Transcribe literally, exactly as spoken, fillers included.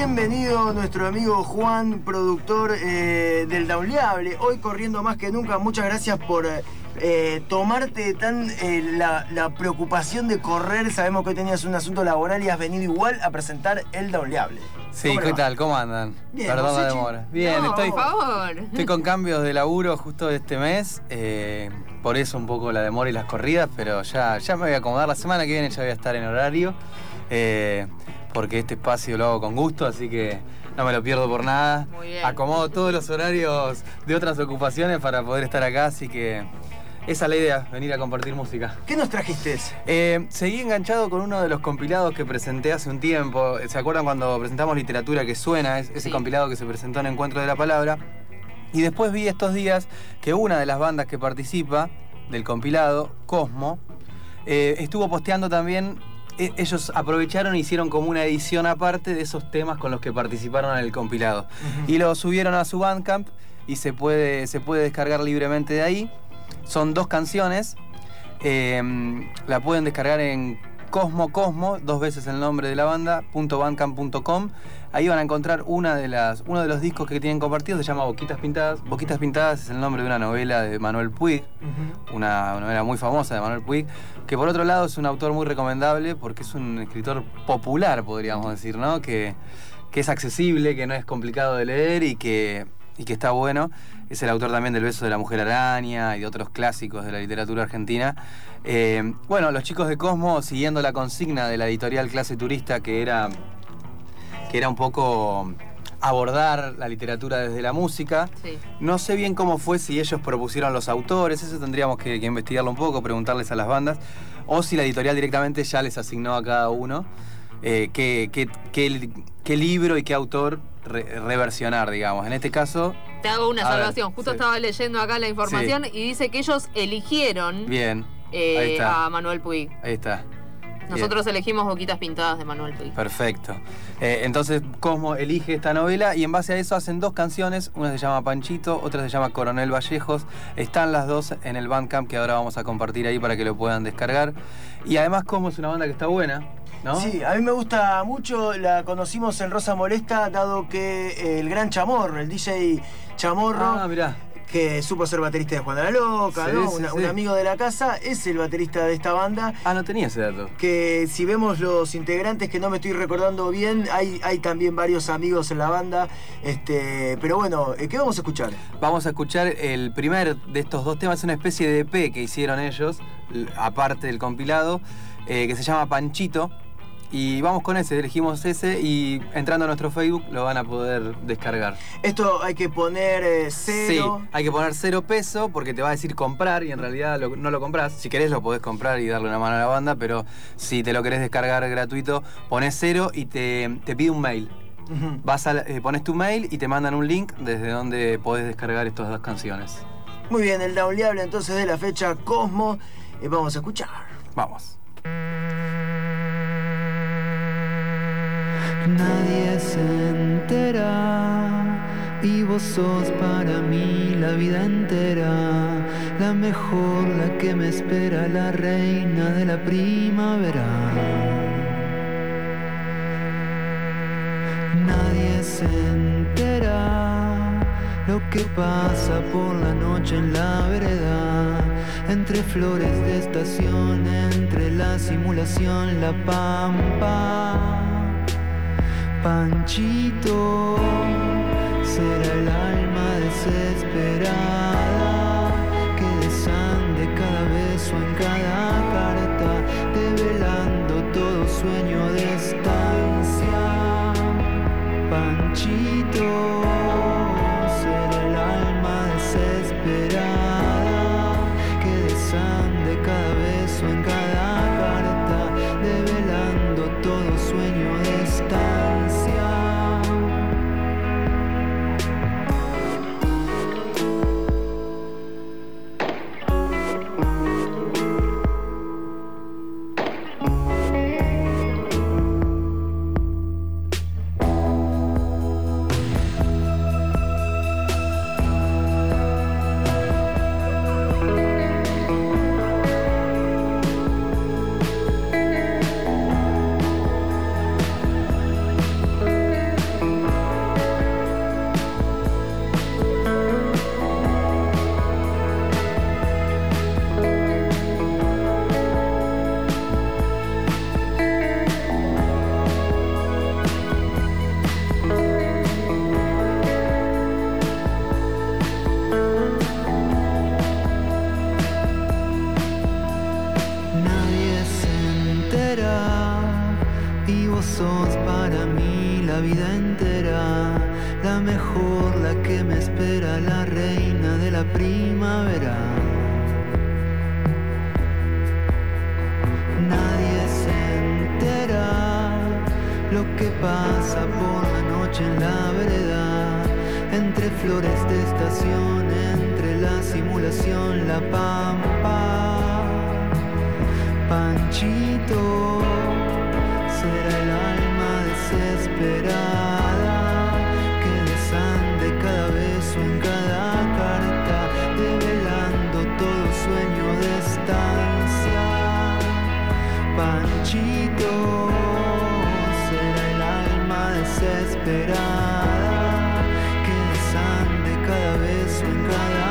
Bienvenido nuestro amigo Juan, productor eh, del Downleable. Hoy corriendo más que nunca, muchas gracias por eh, tomarte tan eh, la, la preocupación de correr. Sabemos que hoy tenías un asunto laboral y has venido igual a presentar el Downleable. Sí, ¿qué tal? ¿Cómo andan? Bien, Perdón la ¿vos, demora. Bien, no, estoy, por favor. estoy con cambios de laburo justo este mes, eh, por eso un poco la demora y las corridas, pero ya, ya me voy a acomodar. La semana que viene ya voy a estar en horario, eh, porque este espacio lo hago con gusto, así que no me lo pierdo por nada. Muy bien. Acomodo todos los horarios de otras ocupaciones para poder estar acá, así que esa es la idea, venir a compartir música. ¿Qué nos trajiste? Eh, seguí enganchado con uno de los compilados que presenté hace un tiempo. ¿Se acuerdan cuando presentamos Literatura que Suena? Es, ese Sí. compilado que se presentó en Encuentro de la Palabra. Y después vi estos días que una de las bandas que participa del compilado, Cosmo, eh, estuvo posteando también. eh, Ellos aprovecharon e hicieron como una edición aparte de esos temas con los que participaron en el compilado. Uh-huh. Y lo subieron a su Bandcamp y se puede, se puede descargar libremente de ahí. Son dos canciones, eh, la pueden descargar en Cosmo Cosmo, dos veces el nombre de la banda, .bandcamp punto com. Ahí van a encontrar una de las, uno de los discos que tienen compartidos, se llama Boquitas Pintadas. Boquitas Pintadas es el nombre de una novela de Manuel Puig, Uh-huh. una novela muy famosa de Manuel Puig, que por otro lado es un autor muy recomendable porque es un escritor popular, podríamos decir, ¿no? Que, que es accesible, que no es complicado de leer y que... y que está bueno. Es el autor también del Beso de la Mujer Araña y de otros clásicos de la literatura argentina. Eh, bueno, los chicos de Cosmo, siguiendo la consigna de la editorial Clase Turista, que era, que era un poco abordar la literatura desde la música. Sí. No sé bien cómo fue, si ellos propusieron los autores, eso tendríamos que, que investigarlo un poco, preguntarles a las bandas, o si la editorial directamente ya les asignó a cada uno eh, qué, qué, qué, qué libro y qué autor re, reversionar, digamos. En este caso... Te hago una A ver, salvación. Justo sí. estaba leyendo acá la información Sí. y dice que ellos eligieron Bien, eh, ahí está. a Manuel Puig. Ahí está. Nosotros elegimos Boquitas Pintadas de Manuel Puig. Perfecto. Eh, entonces Cosmo elige esta novela y en base a eso hacen dos canciones. Una se llama Panchito, otra se llama Coronel Vallejos. Están las dos en el Bandcamp que ahora vamos a compartir ahí para que lo puedan descargar. Y además Cosmo es una banda que está buena, ¿no? Sí, a mí me gusta mucho, la conocimos en Rosa Molesta, dado que eh, el gran Chamorro, el D J Chamorro, Ah, mirá. que supo ser baterista de Juana la Loca, Sí, ¿no? sí, Una- sí. un amigo de la casa, es el baterista de esta banda. Ah, no tenía ese dato. Que si vemos los integrantes, que no me estoy recordando bien, hay, hay también varios amigos en la banda. Este, pero bueno, ¿qué vamos a escuchar? Vamos a escuchar el primer de estos dos temas, una especie de E P que hicieron ellos, l- aparte del compilado, eh, que se llama Panchito. Y vamos con ese, elegimos ese y entrando a nuestro Facebook lo van a poder descargar. Esto hay que poner eh, cero. Sí, hay que poner cero peso porque te va a decir comprar y en realidad lo- no lo compras. Si querés lo podés comprar y darle una mano a la banda, pero si te lo querés descargar gratuito, ponés cero y te, te pide un mail. Ujú. Vas a, eh, pones tu mail y te mandan un link desde donde podés descargar estas dos canciones. Muy bien, el Downleable entonces de la fecha Cosmo. Eh, vamos a escuchar. Vamos. Nadie se entera y vos sos para mí la vida entera, la mejor, la que me espera, la reina de la primavera. Nadie se entera lo que pasa por la noche en la vereda, entre flores de estación, entre la simulación, la pampa. Panchito será el alma desesperada que desande cada beso en cada carta, develando todo sueño de estancia. Panchito será el alma desesperada que desande cada beso en cada carta, develando todo sueño de estancia. entera y vos sos para mí la vida entera, la mejor, la que me espera, la reina de la primavera. Nadie se entera lo que pasa por la noche en la vereda, entre flores de estación, entre la simulación, la pampa. Panchito será el alma desesperada que desande cada beso en cada carta, develando todo sueño de estancia. Panchito será el alma desesperada que desande cada beso en cada